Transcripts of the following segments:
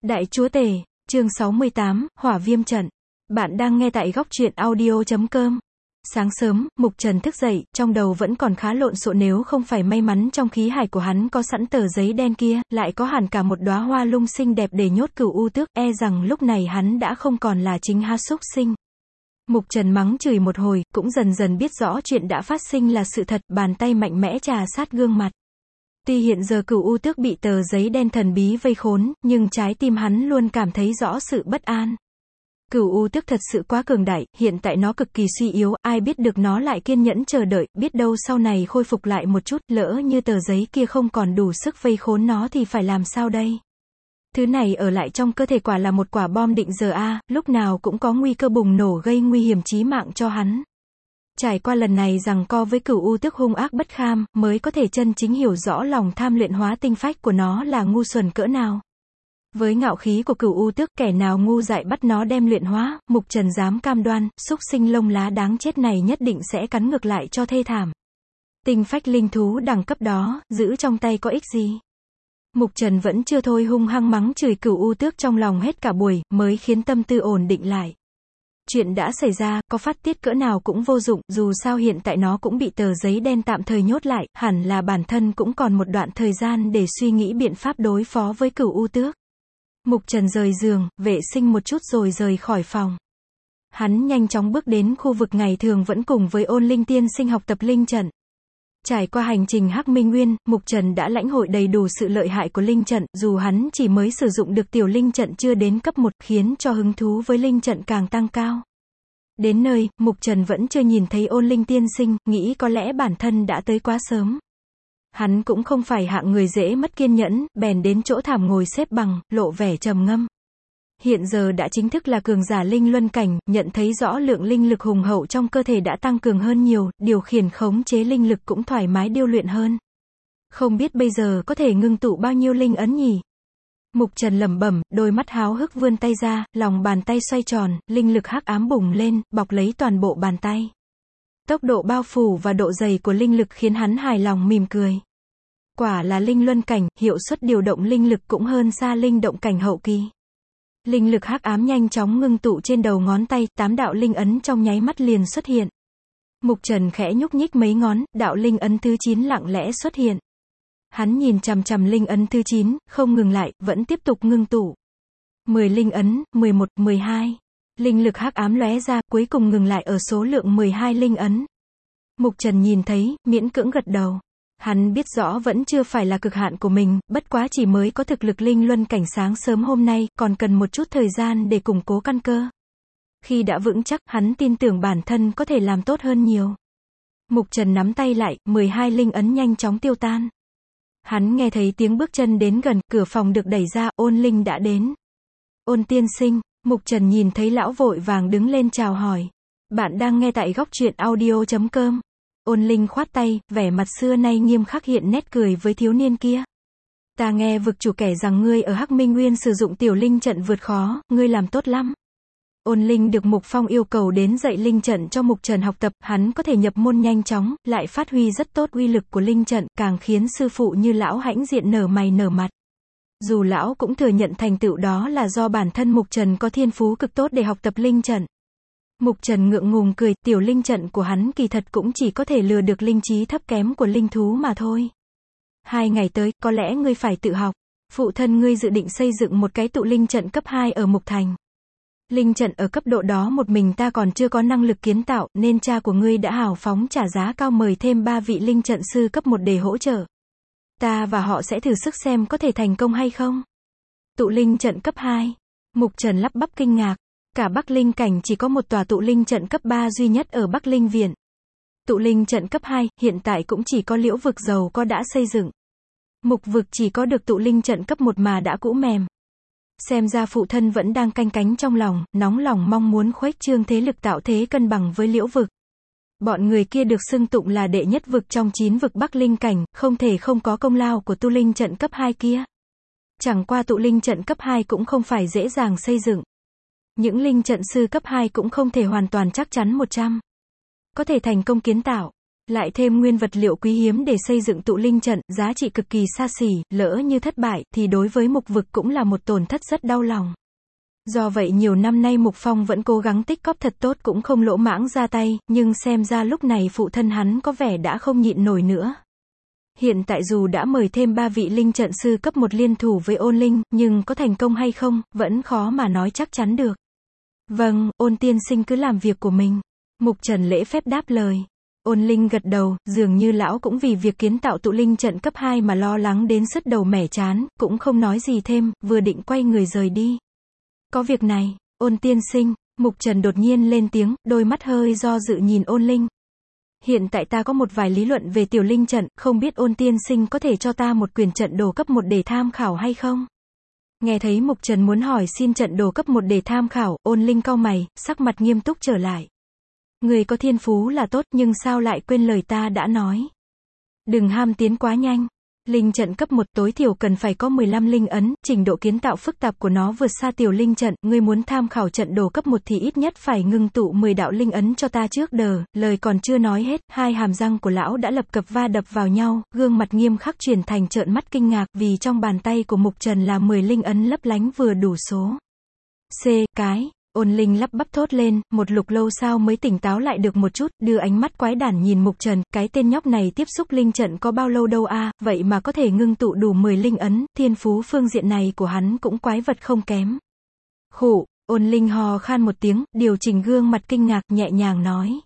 Đại Chúa Tể, chương 68, Hỏa Viêm Trận. Bạn đang nghe tại góc truyện audio.com. Sáng sớm, Mục Trần thức dậy, trong đầu vẫn còn khá lộn xộn nếu không phải may mắn trong khí hải của hắn có sẵn tờ giấy đen kia, lại có hẳn cả một đóa hoa lung xinh đẹp để nhốt Cửu U Tước, e rằng lúc này hắn đã không còn là chính ha súc sinh. Mục Trần mắng chửi một hồi, cũng dần dần biết rõ chuyện đã phát sinh là sự thật, bàn tay mạnh mẽ trà sát gương mặt. Tuy hiện giờ Cửu U Tước bị tờ giấy đen thần bí vây khốn, nhưng trái tim hắn luôn cảm thấy rõ sự bất an. Cửu U Tước thật sự quá cường đại, hiện tại nó cực kỳ suy yếu, ai biết được nó lại kiên nhẫn chờ đợi, biết đâu sau này khôi phục lại một chút, lỡ như tờ giấy kia không còn đủ sức vây khốn nó thì phải làm sao đây? Thứ này ở lại trong cơ thể quả là một quả bom định giờ a, lúc nào cũng có nguy cơ bùng nổ gây nguy hiểm chí mạng cho hắn. Trải qua lần này giằng co với Cửu U Tước hung ác bất kham, mới có thể chân chính hiểu rõ lòng tham luyện hóa tinh phách của nó là ngu xuẩn cỡ nào. Với ngạo khí của Cửu U Tước, kẻ nào ngu dại bắt nó đem luyện hóa, Mục Trần dám cam đoan, xúc sinh lông lá đáng chết này nhất định sẽ cắn ngược lại cho thê thảm. Tinh phách linh thú đẳng cấp đó, giữ trong tay có ích gì? Mục Trần vẫn chưa thôi hung hăng mắng chửi Cửu U Tước trong lòng hết cả buổi, mới khiến tâm tư ổn định lại. Chuyện đã xảy ra, có phát tiết cỡ nào cũng vô dụng, dù sao hiện tại nó cũng bị tờ giấy đen tạm thời nhốt lại, hẳn là bản thân cũng còn một đoạn thời gian để suy nghĩ biện pháp đối phó với Cửu U Tước. Mục Trần rời giường, vệ sinh một chút rồi rời khỏi phòng. Hắn nhanh chóng bước đến khu vực ngày thường vẫn cùng với Ôn Linh tiên sinh học tập linh trận. Trải qua hành trình Hắc Minh Nguyên, Mục Trần đã lãnh hội đầy đủ sự lợi hại của linh trận, dù hắn chỉ mới sử dụng được tiểu linh trận chưa đến cấp 1, khiến cho hứng thú với linh trận càng tăng cao. Đến nơi, Mục Trần vẫn chưa nhìn thấy Ôn Linh tiên sinh, nghĩ có lẽ bản thân đã tới quá sớm. Hắn cũng không phải hạng người dễ mất kiên nhẫn, bèn đến chỗ thảm ngồi xếp bằng, lộ vẻ trầm ngâm. Hiện giờ đã chính thức là cường giả linh luân cảnh, nhận thấy rõ lượng linh lực hùng hậu trong cơ thể đã tăng cường hơn nhiều, điều khiển khống chế linh lực cũng thoải mái điêu luyện hơn. Không biết bây giờ có thể ngưng tụ bao nhiêu linh ấn nhỉ? Mục Trần lẩm bẩm, đôi mắt háo hức vươn tay ra, lòng bàn tay xoay tròn, linh lực hắc ám bùng lên, bọc lấy toàn bộ bàn tay. Tốc độ bao phủ và độ dày của linh lực khiến hắn hài lòng mỉm cười. Quả là linh luân cảnh, hiệu suất điều động linh lực cũng hơn xa linh động cảnh hậu kỳ. Linh lực hắc ám nhanh chóng ngưng tụ trên đầu ngón tay, 8 đạo linh ấn trong nháy mắt liền xuất hiện. Mục Trần khẽ nhúc nhích mấy ngón, đạo linh ấn thứ 9 lặng lẽ xuất hiện. Hắn nhìn chằm chằm linh ấn thứ 9, không ngừng lại, vẫn tiếp tục ngưng tụ. 10 linh ấn, 11, 12. Linh lực hắc ám lóe ra, cuối cùng ngừng lại ở số lượng 12 linh ấn. Mục Trần nhìn thấy, miễn cưỡng gật đầu. Hắn biết rõ vẫn chưa phải là cực hạn của mình, bất quá chỉ mới có thực lực linh luân cảnh sáng sớm hôm nay, còn cần một chút thời gian để củng cố căn cơ. Khi đã vững chắc, hắn tin tưởng bản thân có thể làm tốt hơn nhiều. Mục Trần nắm tay lại, 12 linh ấn nhanh chóng tiêu tan. Hắn nghe thấy tiếng bước chân đến gần, cửa phòng được đẩy ra, Ôn Linh đã đến. Ôn tiên sinh, Mục Trần nhìn thấy lão vội vàng đứng lên chào hỏi. Bạn đang nghe tại góc truyện audio.com. Ôn Linh khoát tay, vẻ mặt xưa nay nghiêm khắc hiện nét cười với thiếu niên kia. Ta nghe vực chủ kể rằng ngươi ở Hắc Minh Nguyên sử dụng tiểu linh trận vượt khó, ngươi làm tốt lắm. Ôn Linh được Mục Phong yêu cầu đến dạy linh trận cho Mục Trần học tập, hắn có thể nhập môn nhanh chóng, lại phát huy rất tốt uy lực của linh trận, càng khiến sư phụ như lão hãnh diện nở mày nở mặt. Dù lão cũng thừa nhận thành tựu đó là do bản thân Mục Trần có thiên phú cực tốt để học tập linh trận. Mục Trần ngượng ngùng cười, tiểu linh trận của hắn kỳ thật cũng chỉ có thể lừa được linh trí thấp kém của linh thú mà thôi. 2 ngày tới, có lẽ ngươi phải tự học. Phụ thân ngươi dự định xây dựng một cái tụ linh trận cấp 2 ở Mục Thành. Linh trận ở cấp độ đó một mình ta còn chưa có năng lực kiến tạo, nên cha của ngươi đã hào phóng trả giá cao mời thêm 3 vị linh trận sư cấp 1 để hỗ trợ. Ta và họ sẽ thử sức xem có thể thành công hay không. Tụ linh trận cấp 2. Mục Trần lắp bắp kinh ngạc. Cả Bắc Linh cảnh chỉ có một tòa tụ linh trận cấp 3 duy nhất ở Bắc Linh Viện. Tụ linh trận cấp 2, hiện tại cũng chỉ có Liễu vực giàu có đã xây dựng. Mục vực chỉ có được tụ linh trận cấp 1 mà đã cũ mềm. Xem ra phụ thân vẫn đang canh cánh trong lòng, nóng lòng mong muốn khuếch trương thế lực tạo thế cân bằng với Liễu vực. Bọn người kia được xưng tụng là đệ nhất vực trong 9 vực Bắc Linh cảnh, không thể không có công lao của tụ linh trận cấp 2 kia. Chẳng qua tụ linh trận cấp 2 cũng không phải dễ dàng xây dựng. Những linh trận sư cấp 2 cũng không thể hoàn toàn chắc chắn 100. Có thể thành công kiến tạo. Lại thêm nguyên vật liệu quý hiếm để xây dựng tụ linh trận, giá trị cực kỳ xa xỉ, lỡ như thất bại, thì đối với Mục Vực cũng là một tổn thất rất đau lòng. Do vậy nhiều năm nay Mục Phong vẫn cố gắng tích cóp thật tốt cũng không lỗ mãng ra tay, nhưng xem ra lúc này phụ thân hắn có vẻ đã không nhịn nổi nữa. Hiện tại dù đã mời thêm 3 vị linh trận sư cấp 1 liên thủ với Ôn Linh, nhưng có thành công hay không, vẫn khó mà nói chắc chắn được. Vâng, Ôn tiên sinh cứ làm việc của mình. Mục Trần lễ phép đáp lời. Ôn Linh gật đầu, dường như lão cũng vì việc kiến tạo tụ linh trận cấp 2 mà lo lắng đến sứt đầu mẻ trán, cũng không nói gì thêm, vừa định quay người rời đi. Có việc này, Ôn tiên sinh, Mục Trần đột nhiên lên tiếng, đôi mắt hơi do dự nhìn Ôn Linh. Hiện tại ta có một vài lý luận về tiểu linh trận, không biết Ôn tiên sinh có thể cho ta một quyển trận đồ cấp 1 để tham khảo hay không? Nghe thấy Mục Trần muốn hỏi xin trận đồ cấp 1 để tham khảo, Ôn Linh cau mày, sắc mặt nghiêm túc trở lại. Người có thiên phú là tốt, nhưng sao lại quên lời ta đã nói? Đừng ham tiến quá nhanh. Linh trận cấp 1 tối thiểu cần phải có 15 linh ấn, trình độ kiến tạo phức tạp của nó vượt xa tiểu linh trận, ngươi muốn tham khảo trận đồ cấp 1 thì ít nhất phải ngưng tụ 10 đạo linh ấn cho ta trước đờ. Lời còn chưa nói hết, hai hàm răng của lão đã lập cập va đập vào nhau, gương mặt nghiêm khắc chuyển thành trợn mắt kinh ngạc, vì trong bàn tay của Mục Trần là 10 linh ấn lấp lánh vừa đủ số. Cái. Ôn Linh lắp bắp thốt lên, một lục lâu sau mới tỉnh táo lại được một chút, đưa ánh mắt quái đản nhìn Mục Trần, cái tên nhóc này tiếp xúc linh trận có bao lâu đâu a, vậy mà có thể ngưng tụ đủ 10 linh ấn, thiên phú phương diện này của hắn cũng quái vật không kém. Khụ, Ôn Linh hò khan một tiếng, điều chỉnh gương mặt kinh ngạc, nhẹ nhàng nói.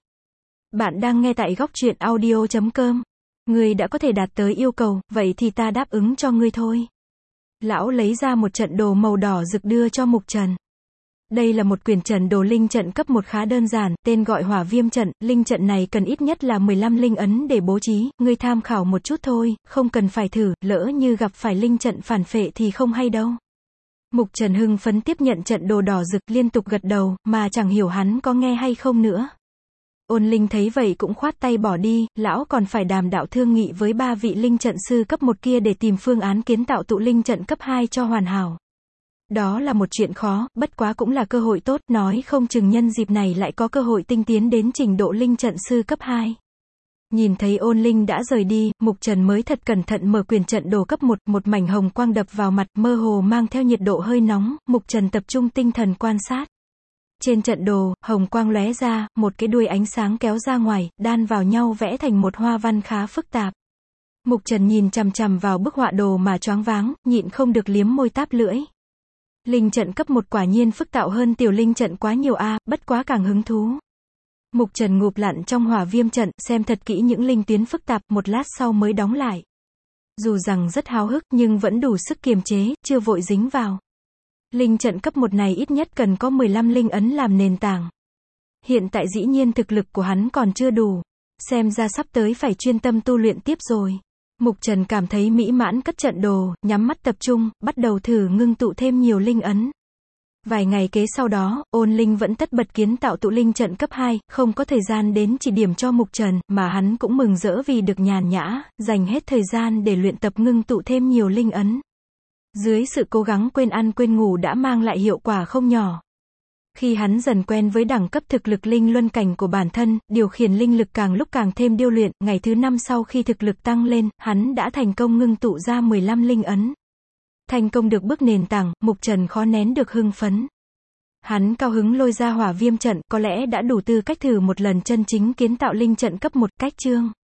Bạn đang nghe tại góc truyện audio.com. Ngươi đã có thể đạt tới yêu cầu, vậy thì ta đáp ứng cho ngươi thôi. Lão lấy ra một trận đồ màu đỏ rực đưa cho Mục Trần. Đây là một quyển trận đồ linh trận cấp 1 khá đơn giản, tên gọi Hỏa Viêm trận, linh trận này cần ít nhất là 15 linh ấn để bố trí, ngươi tham khảo một chút thôi, không cần phải thử, lỡ như gặp phải linh trận phản phệ thì không hay đâu. Mục Trần hưng phấn tiếp nhận trận đồ đỏ rực, liên tục gật đầu, mà chẳng hiểu hắn có nghe hay không nữa. Ôn Linh thấy vậy cũng khoát tay bỏ đi, lão còn phải đàm đạo thương nghị với 3 vị linh trận sư cấp 1 kia để tìm phương án kiến tạo tụ linh trận cấp 2 cho hoàn hảo. Đó là một chuyện khó, bất quá cũng là cơ hội tốt, nói không chừng nhân dịp này lại có cơ hội tinh tiến đến trình độ linh trận sư cấp 2. Nhìn thấy Ôn Linh đã rời đi, Mục Trần mới thật cẩn thận mở quyển trận đồ cấp 1, một mảnh hồng quang đập vào mặt, mơ hồ mang theo nhiệt độ hơi nóng, Mục Trần tập trung tinh thần quan sát. Trên trận đồ, hồng quang lóe ra, một cái đuôi ánh sáng kéo ra ngoài, đan vào nhau vẽ thành một hoa văn khá phức tạp. Mục Trần nhìn chằm chằm vào bức họa đồ mà choáng váng, nhịn không được liếm môi táp lưỡi. Linh trận cấp 1 quả nhiên phức tạp hơn tiểu linh trận quá nhiều a, bất quá càng hứng thú. Mục Trần ngụp lặn trong Hỏa Viêm trận, xem thật kỹ những linh tuyến phức tạp, một lát sau mới đóng lại. Dù rằng rất háo hức nhưng vẫn đủ sức kiềm chế, chưa vội dính vào. Linh trận cấp 1 này ít nhất cần có 15 linh ấn làm nền tảng. Hiện tại dĩ nhiên thực lực của hắn còn chưa đủ. Xem ra sắp tới phải chuyên tâm tu luyện tiếp rồi. Mục Trần cảm thấy mỹ mãn cất trận đồ, nhắm mắt tập trung, bắt đầu thử ngưng tụ thêm nhiều linh ấn. Vài ngày kế sau đó, Ôn Linh vẫn tất bật kiến tạo tụ linh trận cấp 2, không có thời gian đến chỉ điểm cho Mục Trần, mà hắn cũng mừng rỡ vì được nhàn nhã, dành hết thời gian để luyện tập ngưng tụ thêm nhiều linh ấn. Dưới sự cố gắng quên ăn quên ngủ đã mang lại hiệu quả không nhỏ. Khi hắn dần quen với đẳng cấp thực lực linh luân cảnh của bản thân, điều khiển linh lực càng lúc càng thêm điêu luyện, ngày thứ 5 sau khi thực lực tăng lên, hắn đã thành công ngưng tụ ra 15 linh ấn. Thành công được bước nền tảng, Mục Trần khó nén được hưng phấn. Hắn cao hứng lôi ra Hỏa Viêm trận, có lẽ đã đủ tư cách thử một lần chân chính kiến tạo linh trận cấp 1, cách chương.